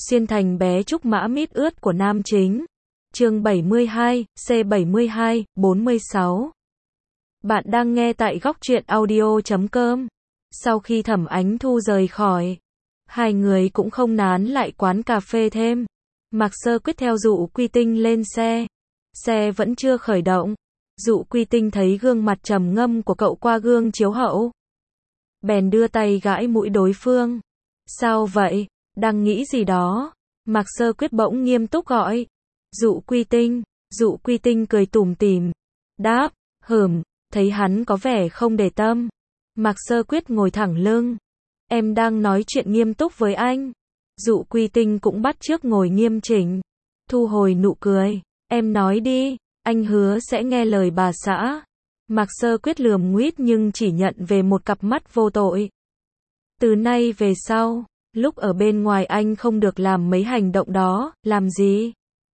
Xuyên thành bé trúc mã mít ướt của nam chính. Chương 72, C72, 46. Bạn đang nghe tại góc truyện audio.com. Sau khi Thẩm Ánh Thu rời khỏi, hai người cũng không nán lại quán cà phê thêm. Mạc Sơ Quyết theo Dụ Quy Tinh lên xe. Xe vẫn chưa khởi động. Dụ Quy Tinh thấy gương mặt trầm ngâm của cậu qua gương chiếu hậu, bèn đưa tay gãi mũi đối phương. Sao vậy? Đang nghĩ gì đó? Mạc Sơ Quyết bỗng nghiêm túc gọi. Dụ Quy Tinh. Dụ Quy Tinh cười tủm tỉm, đáp, thấy hắn có vẻ không để tâm. Mạc Sơ Quyết ngồi thẳng lưng. Em đang nói chuyện nghiêm túc với anh. Dụ Quy Tinh cũng bắt chước ngồi nghiêm chỉnh, thu hồi nụ cười. Em nói đi, anh hứa sẽ nghe lời bà xã. Mạc Sơ Quyết lườm nguýt nhưng chỉ nhận về một cặp mắt vô tội. Từ nay về sau, lúc ở bên ngoài anh không được làm mấy hành động đó. Làm gì?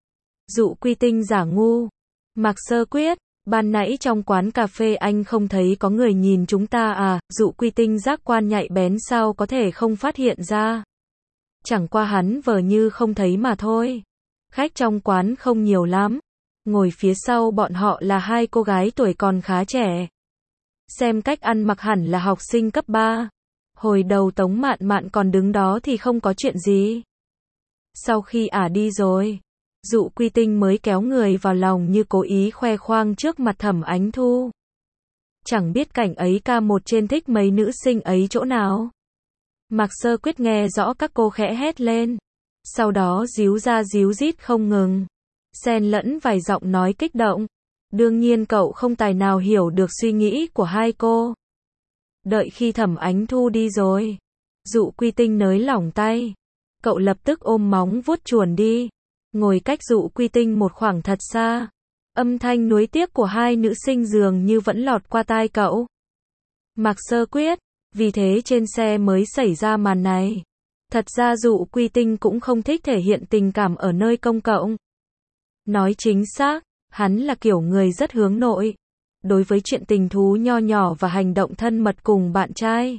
Dụ Quy Tinh giả ngu. Mạc Sơ Quyết, ban nãy trong quán cà phê anh không thấy có người nhìn chúng ta à? Dụ Quy Tinh giác quan nhạy bén sao có thể không phát hiện ra. Chẳng qua hắn vờ như không thấy mà thôi. Khách trong quán không nhiều lắm. Ngồi phía sau bọn họ là hai cô gái tuổi còn khá trẻ. Xem cách ăn mặc hẳn là học sinh cấp 3. Hồi đầu Tống Mạn Mạn còn đứng đó thì không có chuyện gì. Sau khi đi rồi, Dụ Quy Tinh mới kéo người vào lòng như cố ý khoe khoang trước mặt Thẩm Ánh Thu. Chẳng biết cảnh ấy ca một trên thích mấy nữ sinh ấy chỗ nào. Mạc Sơ Quyết nghe rõ các cô khẽ hét lên. Sau đó díu ra díu dít không ngừng, xen lẫn vài giọng nói kích động. Đương nhiên cậu không tài nào hiểu được suy nghĩ của hai cô. Đợi khi Thẩm Ánh Thu đi rồi, Dụ Quy Tinh nới lỏng tay. Cậu lập tức ôm móng vuốt chuồn đi, ngồi cách Dụ Quy Tinh một khoảng thật xa. Âm thanh nuối tiếc của hai nữ sinh dường như vẫn lọt qua tai cậu. Mạc Sơ Quyết, vì thế trên xe mới xảy ra màn này. Thật ra Dụ Quy Tinh cũng không thích thể hiện tình cảm ở nơi công cộng. Nói chính xác, hắn là kiểu người rất hướng nội. Đối với chuyện tình thú nho nhỏ và hành động thân mật cùng bạn trai,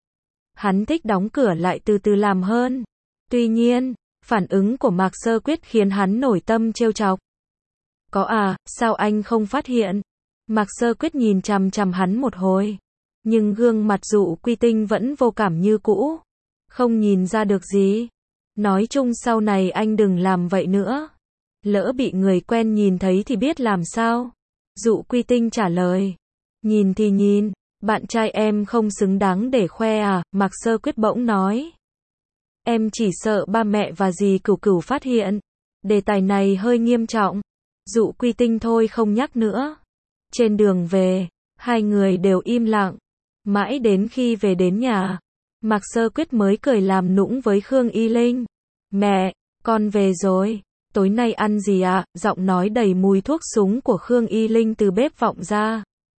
hắn thích đóng cửa lại từ từ làm hơn. Tuy nhiên, phản ứng của Mạc Sơ Quyết khiến hắn nổi tâm trêu chọc. Có à, sao anh không phát hiện? Mạc Sơ Quyết nhìn chằm chằm hắn một hồi. Nhưng gương mặt Dụ Quy Tinh vẫn vô cảm như cũ. Không nhìn ra được gì. Nói chung sau này anh đừng làm vậy nữa. Lỡ bị người quen nhìn thấy thì biết làm sao? Dụ Quy Tinh trả lời. Nhìn thì nhìn, bạn trai em không xứng đáng để khoe à? Mạc Sơ Quyết bỗng nói. Em chỉ sợ ba mẹ và dì Cửu Cửu phát hiện. Đề tài này hơi nghiêm trọng. Dụ Quy Tinh thôi không nhắc nữa. Trên đường về, hai người đều im lặng. Mãi đến khi về đến nhà, Mạc Sơ Quyết mới cười làm nũng với Khương Y Linh. Mẹ, con về rồi. Tối nay ăn gì ạ? Giọng nói đầy mùi thuốc súng của Khương Y Linh từ bếp vọng ra.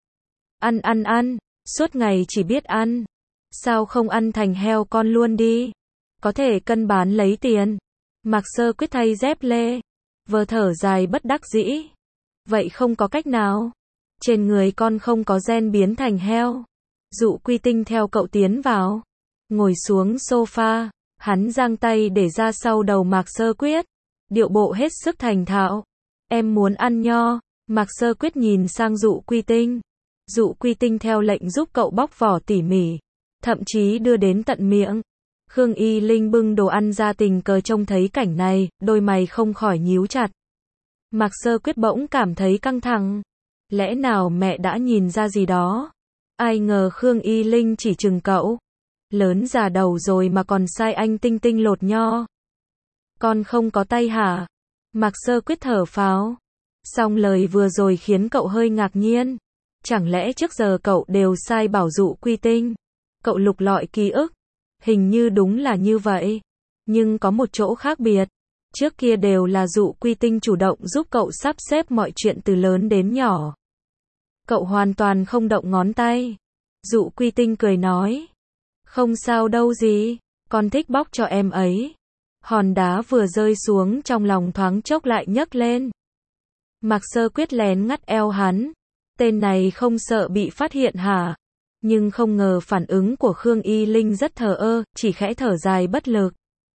Ăn. Suốt ngày chỉ biết ăn. Sao không ăn thành heo con luôn đi? Có thể cân bán lấy tiền. Mạc Sơ Quyết thay dép lê, vờ thở dài bất đắc dĩ. Vậy không có cách nào. Trên người con không có gen biến thành heo. Dụ Quy Tinh theo cậu tiến vào, ngồi xuống sofa. Hắn giang tay để ra sau đầu Mạc Sơ Quyết, điệu bộ hết sức thành thạo. Em muốn ăn nho. Mạc Sơ Quyết nhìn sang Dụ Quy Tinh. Dụ Quy Tinh theo lệnh giúp cậu bóc vỏ tỉ mỉ, thậm chí đưa đến tận miệng. Khương Y Linh bưng đồ ăn ra, tình cờ trông thấy cảnh này, đôi mày không khỏi nhíu chặt. Mạc Sơ Quyết bỗng cảm thấy căng thẳng. Lẽ nào mẹ đã nhìn ra gì đó? Ai ngờ Khương Y Linh chỉ chừng cậu. Lớn già đầu rồi mà còn sai anh Tinh Tinh lột nho. Con không có tay hả? Mạc Sơ Quyết thở phào. Song lời vừa rồi khiến cậu hơi ngạc nhiên. Chẳng lẽ trước giờ cậu đều sai bảo Dụ Quy Tinh? Cậu lục lọi ký ức. Hình như đúng là như vậy. Nhưng có một chỗ khác biệt. Trước kia đều là Dụ Quy Tinh chủ động giúp cậu sắp xếp mọi chuyện từ lớn đến nhỏ. Cậu hoàn toàn không động ngón tay. Dụ Quy Tinh cười nói. Không sao đâu gì. Con thích bóc cho em ấy. Hòn đá vừa rơi xuống trong lòng thoáng chốc lại nhấc lên. Mạc Sơ Quyết lén ngắt eo hắn. Tên này không sợ bị phát hiện hả? Nhưng không ngờ phản ứng của Khương Y Linh rất thờ ơ, chỉ khẽ thở dài bất lực.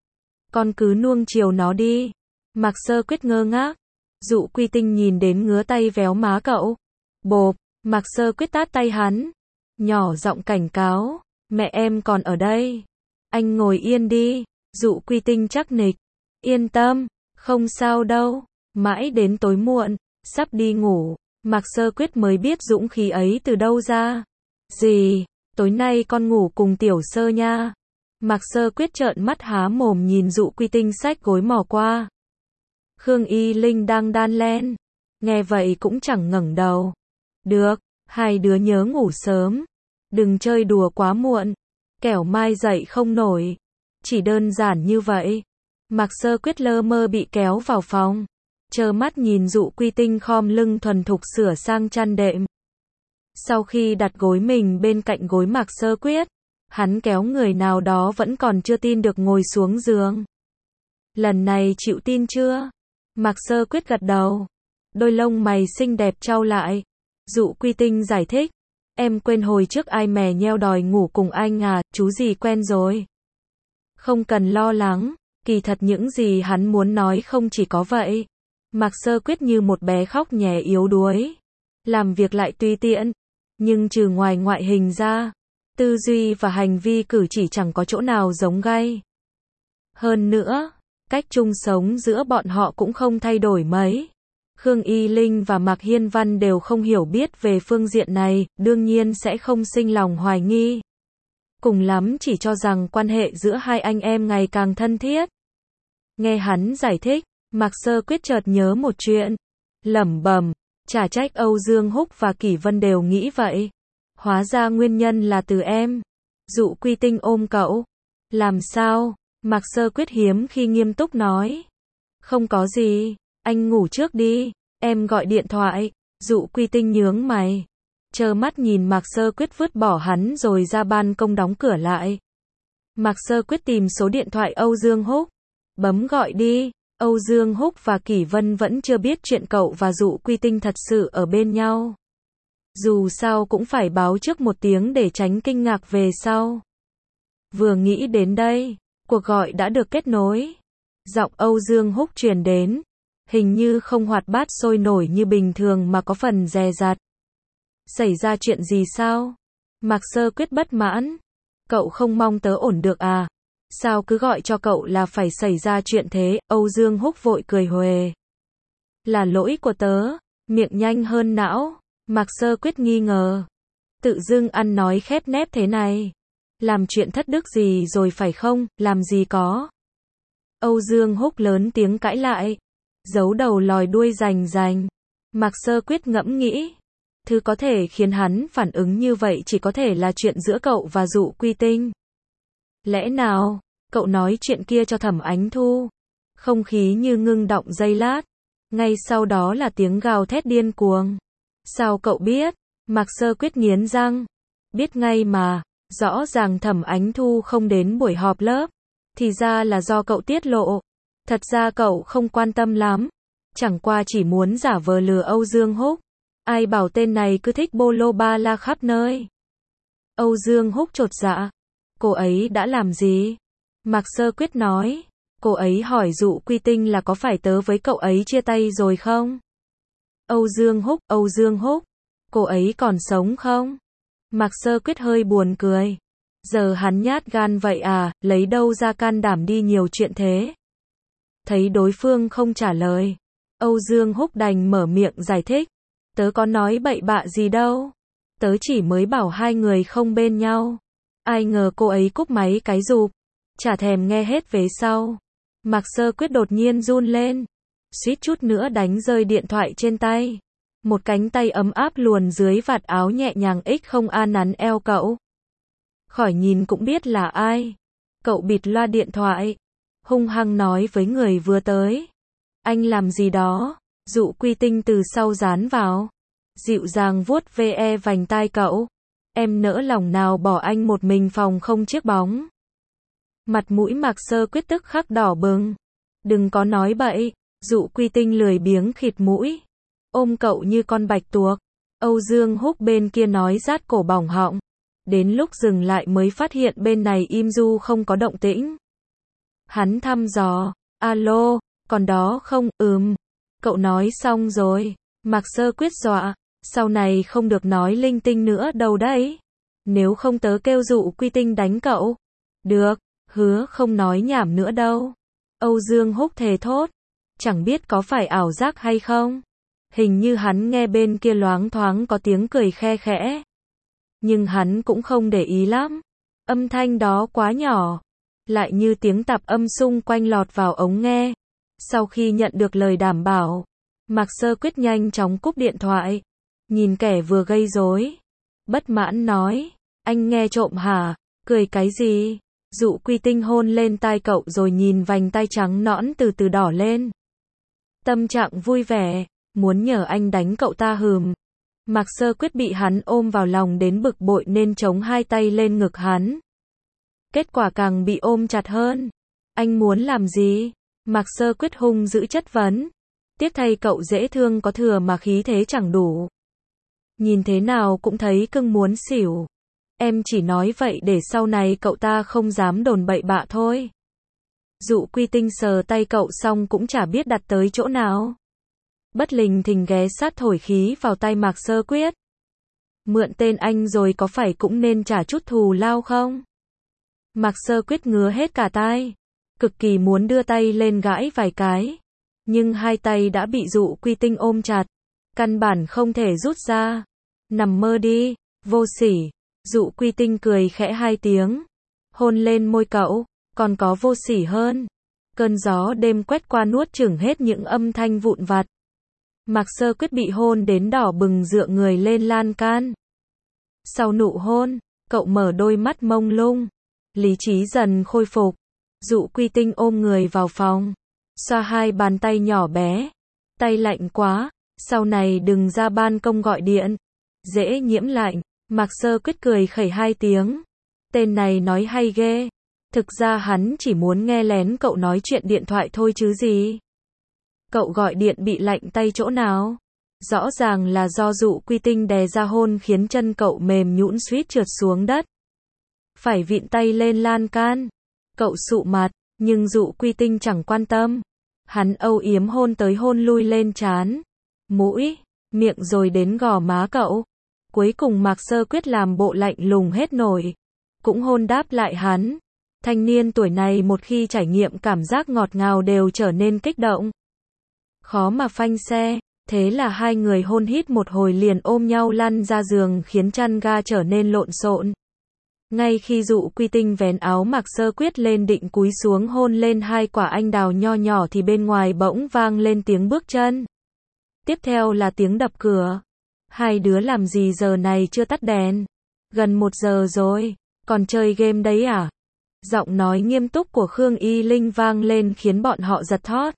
Con cứ nuông chiều nó đi. Mạc Sơ Quyết ngơ ngác. Dụ Quy Tinh nhìn đến ngứa tay véo má cậu. Bộp, Mạc Sơ Quyết tát tay hắn. Nhỏ giọng cảnh cáo, mẹ em còn ở đây. Anh ngồi yên đi. Dụ Quy Tinh chắc nịch. Yên tâm, không sao đâu. Mãi đến tối muộn, sắp đi ngủ, Mạc Sơ Quyết mới biết dũng khí ấy từ đâu ra. Gì? Tối nay con ngủ cùng Tiểu Sơ nha. Mạc Sơ Quyết trợn mắt há mồm nhìn Dụ Quy Tinh xách gối mò qua. Khương Y Linh đang đan len. Nghe vậy cũng chẳng ngẩng đầu. Được, hai đứa nhớ ngủ sớm. Đừng chơi đùa quá muộn. Kẻo mai dậy không nổi. Chỉ đơn giản như vậy. Mạc Sơ Quyết lơ mơ bị kéo vào phòng. Trơ mắt nhìn Dụ Quy Tinh khom lưng thuần thục sửa sang chăn đệm. Sau khi đặt gối mình bên cạnh gối Mạc Sơ Quyết, hắn kéo người nào đó vẫn còn chưa tin được ngồi xuống giường. Lần này chịu tin chưa? Mạc Sơ Quyết gật đầu. Đôi lông mày xinh đẹp chau lại. Dụ Quy Tinh giải thích. Em quên hồi trước ai mè nheo đòi ngủ cùng anh à, chú gì quen rồi. Không cần lo lắng, kỳ thật những gì hắn muốn nói không chỉ có vậy. Mạc Sơ Quyết như một bé khóc nhè yếu đuối. Làm việc lại tùy tiện. Nhưng trừ ngoài ngoại hình ra, tư duy và hành vi cử chỉ chẳng có chỗ nào giống gay. Hơn nữa, cách chung sống giữa bọn họ cũng không thay đổi mấy. Khương Y Linh và Mạc Hiên Văn đều không hiểu biết về phương diện này, đương nhiên sẽ không sinh lòng hoài nghi. Cùng lắm chỉ cho rằng quan hệ giữa hai anh em ngày càng thân thiết. Nghe hắn giải thích, Mạc Sơ Quyết chợt nhớ một chuyện. Lẩm bẩm, chả trách Âu Dương Húc và Kỷ Vân đều nghĩ vậy. Hóa ra nguyên nhân là từ em. Dụ Quy Tinh ôm cậu. Làm sao? Mạc Sơ Quyết hiếm khi nghiêm túc nói. Không có gì, anh ngủ trước đi, em gọi điện thoại. Dụ Quy Tinh nhướng mày. Trơ mắt nhìn Mạc Sơ Quyết vứt bỏ hắn rồi ra ban công đóng cửa lại. Mạc Sơ Quyết tìm số điện thoại Âu Dương Húc. Bấm gọi đi. Âu Dương Húc và Kỷ Vân vẫn chưa biết chuyện cậu và Dụ Quy Tinh thật sự ở bên nhau. Dù sao cũng phải báo trước một tiếng để tránh kinh ngạc về sau. Vừa nghĩ đến đây, cuộc gọi đã được kết nối. Giọng Âu Dương Húc truyền đến. Hình như không hoạt bát sôi nổi như bình thường mà có phần dè dặt. Xảy ra chuyện gì sao? Mạc Sơ Quyết bất mãn. Cậu không mong tớ ổn được à? Sao cứ gọi cho cậu là phải xảy ra chuyện thế? Âu Dương Húc vội cười huề. Là lỗi của tớ, miệng nhanh hơn não. Mạc Sơ Quyết nghi ngờ. Tự dưng ăn nói khép nép thế này. Làm chuyện thất đức gì rồi phải không? Làm gì có. Âu Dương Húc lớn tiếng cãi lại. Giấu đầu lòi đuôi rành rành. Mạc Sơ Quyết ngẫm nghĩ. Thứ có thể khiến hắn phản ứng như vậy chỉ có thể là chuyện giữa cậu và Dụ Quy Tinh. Lẽ nào, cậu nói chuyện kia cho Thẩm Ánh Thu? Không khí như ngưng động giây lát. Ngay sau đó là tiếng gào thét điên cuồng. Sao cậu biết? Mạc Sơ Quyết nghiến răng. Biết ngay mà, rõ ràng Thẩm Ánh Thu không đến buổi họp lớp. Thì ra là do cậu tiết lộ. Thật ra cậu không quan tâm lắm. Chẳng qua chỉ muốn giả vờ lừa Âu Dương Húc. Ai bảo tên này cứ thích bolo ba la khắp nơi. Âu Dương Húc chột dạ. Cô ấy đã làm gì? Mạc Sơ Quyết nói. Cô ấy hỏi Dụ Quy Tinh là có phải tớ với cậu ấy chia tay rồi không? Âu Dương Húc. Cô ấy còn sống không? Mạc Sơ Quyết hơi buồn cười. Giờ hắn nhát gan vậy à, lấy đâu ra can đảm đi nhiều chuyện thế? Thấy đối phương không trả lời. Âu Dương Húc đành mở miệng giải thích. Tớ có nói bậy bạ gì đâu. Tớ chỉ mới bảo hai người không bên nhau. Ai ngờ cô ấy cúp máy cái rụp. Chả thèm nghe hết về sau. Mạc Sơ Quyết đột nhiên run lên. Suýt chút nữa đánh rơi điện thoại trên tay. Một cánh tay ấm áp luồn dưới vạt áo nhẹ nhàng không an nắn eo cậu. Khỏi nhìn cũng biết là ai. Cậu bịt loa điện thoại. Hung hăng nói với người vừa tới. Anh làm gì đó? Dụ Quy Tinh từ sau dán vào. Dịu dàng vuốt ve vành tai cậu. Em nỡ lòng nào bỏ anh một mình phòng không chiếc bóng. Mặt mũi Mạc Sơ Quyết tức khắc đỏ bừng. Đừng có nói bậy. Dụ Quy Tinh lười biếng khịt mũi. Ôm cậu như con bạch tuộc. Âu Dương Húc bên kia nói rát cổ bỏng họng. Đến lúc dừng lại mới phát hiện bên này im du không có động tĩnh. Hắn thăm dò, alo, còn đó không, cậu nói xong rồi. Mạc Sơ Quyết dọa, sau này không được nói linh tinh nữa đâu đấy. Nếu không tớ kêu Dụ Quy Tinh đánh cậu. Được, hứa không nói nhảm nữa đâu. Âu Dương Húc thề thốt, chẳng biết có phải ảo giác hay không. Hình như hắn nghe bên kia loáng thoáng có tiếng cười khe khẽ. Nhưng hắn cũng không để ý lắm. Âm thanh đó quá nhỏ. Lại như tiếng tạp âm xung quanh lọt vào ống nghe. Sau khi nhận được lời đảm bảo, Mạc Sơ Quyết nhanh chóng cúp điện thoại. Nhìn kẻ vừa gây rối, bất mãn nói, anh nghe trộm hả? Cười cái gì? Dụ Quy Tinh hôn lên tai cậu rồi nhìn vành tay trắng nõn từ từ đỏ lên. Tâm trạng vui vẻ, muốn nhờ anh đánh cậu ta Mạc Sơ Quyết bị hắn ôm vào lòng đến bực bội nên chống hai tay lên ngực hắn. Kết quả càng bị ôm chặt hơn. Anh muốn làm gì? Mạc Sơ Quyết hung dữ chất vấn. Tiếc thay cậu dễ thương có thừa mà khí thế chẳng đủ. Nhìn thế nào cũng thấy cưng muốn xỉu. Em chỉ nói vậy để sau này cậu ta không dám đồn bậy bạ thôi. Dụ Quy Tinh sờ tay cậu xong cũng chả biết đặt tới chỗ nào. Bất lình thình ghé sát thổi khí vào tay Mạc Sơ Quyết. Mượn tên anh rồi có phải cũng nên trả chút thù lao không? Mạc Sơ Quyết ngứa hết cả tai. Cực kỳ muốn đưa tay lên gãi vài cái. Nhưng hai tay đã bị Dụ Quy Tinh ôm chặt. Căn bản không thể rút ra. Nằm mơ đi, vô sỉ. Dụ Quy Tinh cười khẽ hai tiếng. Hôn lên môi cậu, còn có vô sỉ hơn. Cơn gió đêm quét qua nuốt chửng hết những âm thanh vụn vặt. Mạc Sơ Quyết bị hôn đến đỏ bừng dựa người lên lan can. Sau nụ hôn, cậu mở đôi mắt mông lung. Lý trí dần khôi phục. Dụ Quy Tinh ôm người vào phòng. Xoa hai bàn tay nhỏ bé. Tay lạnh quá, sau này đừng ra ban công gọi điện. Dễ nhiễm lạnh. Mạc Sơ Quyết cười khẩy hai tiếng. Tên này nói hay ghê. Thực ra hắn chỉ muốn nghe lén cậu nói chuyện điện thoại thôi chứ gì. Cậu gọi điện bị lạnh tay chỗ nào? Rõ ràng là do Dụ Quy Tinh đè ra hôn khiến chân cậu mềm nhũn suýt trượt xuống đất. Phải vịn tay lên lan can. Cậu sụ mặt, nhưng Dụ Quy Tinh chẳng quan tâm. Hắn âu yếm hôn tới hôn lui lên trán, mũi, miệng rồi đến gò má cậu. Cuối cùng Mạc Sơ Quyết làm bộ lạnh lùng hết nổi. Cũng hôn đáp lại hắn. Thanh niên tuổi này một khi trải nghiệm cảm giác ngọt ngào đều trở nên kích động. Khó mà phanh xe. Thế là hai người hôn hít một hồi liền ôm nhau lăn ra giường khiến chăn ga trở nên lộn xộn. Ngay khi Dụ Quy Tinh vén áo Mạc Sơ Quyết lên định cúi xuống hôn lên hai quả anh đào nho nhỏ thì bên ngoài bỗng vang lên tiếng bước chân. Tiếp theo là tiếng đập cửa. Hai đứa làm gì giờ này chưa tắt đèn? Gần 1 giờ rồi, còn chơi game đấy à? Giọng nói nghiêm túc của Khương Y Linh vang lên khiến bọn họ giật thót.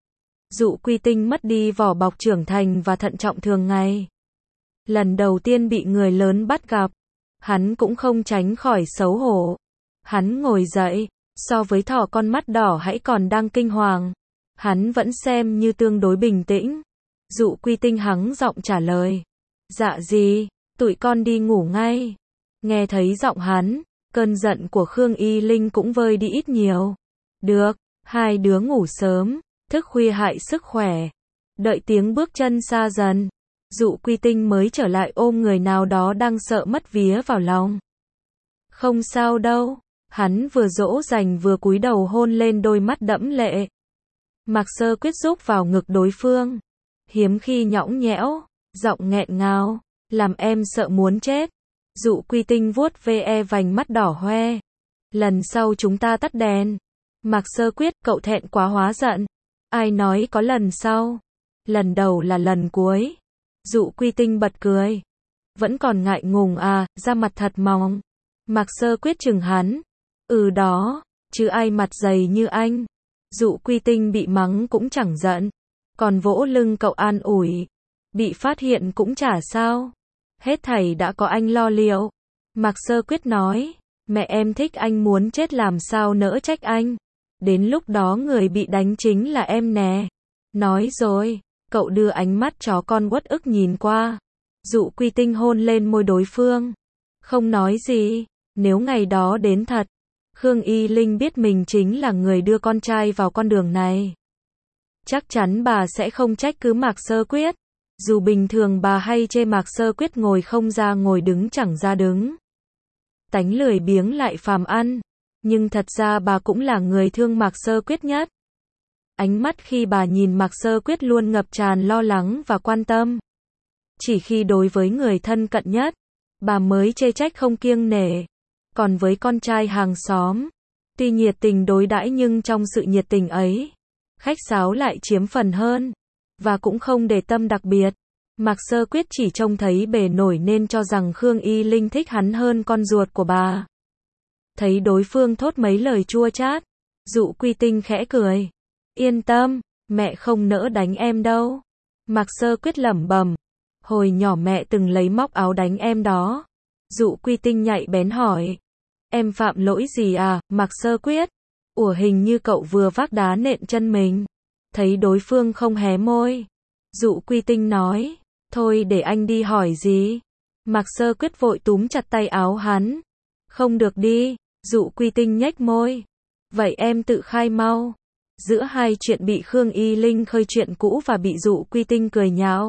Dụ Quy Tinh mất đi vỏ bọc trưởng thành và thận trọng thường ngày. Lần đầu tiên bị người lớn bắt gặp, hắn cũng không tránh khỏi xấu hổ. Hắn ngồi dậy, so với thỏ con mắt đỏ hãy còn đang kinh hoàng. Hắn vẫn xem như tương đối bình tĩnh. Dụ Quy Tinh hắng giọng trả lời. Dạ gì, tụi con đi ngủ ngay. Nghe thấy giọng hắn, cơn giận của Khương Y Linh cũng vơi đi ít nhiều. Được, hai đứa ngủ sớm, thức khuya hại sức khỏe. Đợi tiếng bước chân xa dần, Dụ Quy Tinh mới trở lại ôm người nào đó đang sợ mất vía vào lòng. Không sao đâu, hắn vừa dỗ dành vừa cúi đầu hôn lên đôi mắt đẫm lệ. Mạc Sơ Quyết rúc vào ngực đối phương, hiếm khi nhõng nhẽo, giọng nghẹn ngào, làm em sợ muốn chết. Dụ Quy Tinh vuốt ve vành mắt đỏ hoe. Lần sau chúng ta tắt đèn. Mạc Sơ Quyết, cậu thẹn quá hóa giận. Ai nói có lần sau? Lần đầu là lần cuối. Dụ Quy Tinh bật cười. Vẫn còn ngại ngùng à, da mặt thật mỏng. Mạc Sơ Quyết chừng hắn. Ừ đó, chứ ai mặt dày như anh. Dụ Quy Tinh bị mắng cũng chẳng giận. Còn vỗ lưng cậu an ủi. Bị phát hiện cũng chả sao. Hết thảy đã có anh lo liệu. Mạc Sơ Quyết nói. Mẹ em thích anh muốn chết làm sao nỡ trách anh. Đến lúc đó người bị đánh chính là em nè. Nói rồi, cậu đưa ánh mắt chó con uất ức nhìn qua. Dụ Quy Tinh hôn lên môi đối phương. Không nói gì, nếu ngày đó đến thật, Khương Y Linh biết mình chính là người đưa con trai vào con đường này. Chắc chắn bà sẽ không trách cứ Mạc Sơ Quyết. Dù bình thường bà hay chê Mạc Sơ Quyết ngồi không ra ngồi đứng chẳng ra đứng. Tánh lười biếng lại phàm ăn. Nhưng thật ra bà cũng là người thương Mạc Sơ Quyết nhất. Ánh mắt khi bà nhìn Mạc Sơ Quyết luôn ngập tràn lo lắng và quan tâm. Chỉ khi đối với người thân cận nhất, bà mới chê trách không kiêng nể. Còn với con trai hàng xóm, tuy nhiệt tình đối đãi nhưng trong sự nhiệt tình ấy, khách sáo lại chiếm phần hơn, và cũng không để tâm đặc biệt. Mạc Sơ Quyết chỉ trông thấy bề nổi nên cho rằng Khương Y Linh thích hắn hơn con ruột của bà. Thấy đối phương thốt mấy lời chua chát, Dụ Quy Tinh khẽ cười. Yên tâm, mẹ không nỡ đánh em đâu. Mạc Sơ Quyết lẩm bẩm. Hồi nhỏ mẹ từng lấy móc áo đánh em đó. Dụ Quy Tinh nhạy bén hỏi. Em phạm lỗi gì à, Mạc Sơ Quyết? Hình như cậu vừa vác đá nện chân mình. Thấy đối phương không hé môi, Dụ Quy Tinh nói. Thôi để anh đi hỏi gì. Mạc Sơ Quyết vội túm chặt tay áo hắn. Không được đi. Dụ Quy Tinh nhếch môi. Vậy em tự khai mau. Giữa hai chuyện bị Khương Y Linh khơi chuyện cũ và bị Dụ Quy Tinh cười nhạo,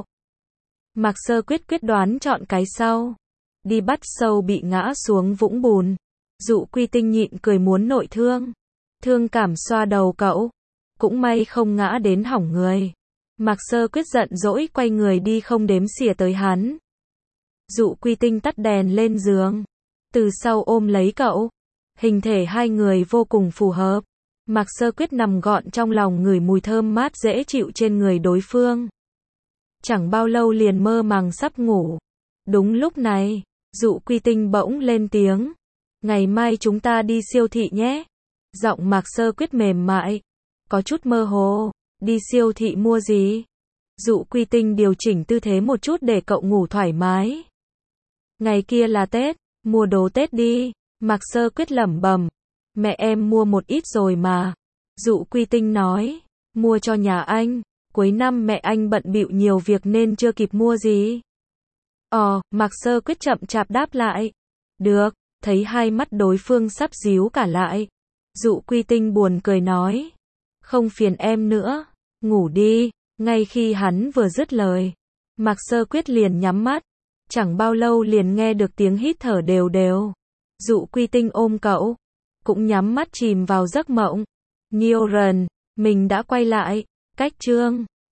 Mạc Sơ Quyết quyết đoán chọn cái sau. Đi bắt sâu bị ngã xuống vũng bùn. Dụ Quy Tinh nhịn cười muốn nội thương. Thương cảm xoa đầu cậu. Cũng may không ngã đến hỏng người. Mạc Sơ Quyết giận dỗi quay người đi không đếm xỉa tới hắn. Dụ Quy Tinh tắt đèn lên giường. Từ sau ôm lấy cậu. Hình thể hai người vô cùng phù hợp. Mạc Sơ Quyết nằm gọn trong lòng ngửi mùi thơm mát dễ chịu trên người đối phương. Chẳng bao lâu liền mơ màng sắp ngủ. Đúng lúc này, Dụ Quy Tinh bỗng lên tiếng. Ngày mai chúng ta đi siêu thị nhé. Giọng Mạc Sơ Quyết mềm mại, có chút mơ hồ. Đi siêu thị mua gì? Dụ Quy Tinh điều chỉnh tư thế một chút để cậu ngủ thoải mái. Ngày kia là Tết, mua đồ Tết đi. Mạc Sơ Quyết lẩm bẩm. Mẹ em mua một ít rồi mà. Dụ Quy Tinh nói. Mua cho nhà anh. Cuối năm mẹ anh bận bịu nhiều việc nên chưa kịp mua gì. Mạc Sơ Quyết chậm chạp đáp lại. Được, thấy hai mắt đối phương sắp díu cả lại. Dụ Quy Tinh buồn cười nói. Không phiền em nữa, ngủ đi. Ngay khi hắn vừa dứt lời, Mạc Sơ Quyết liền nhắm mắt. Chẳng bao lâu liền nghe được tiếng hít thở đều đều. Dụ Quy Tinh ôm cậu, cũng nhắm mắt chìm vào giấc mộng. Nhiều lần, mình đã quay lại. Cách chương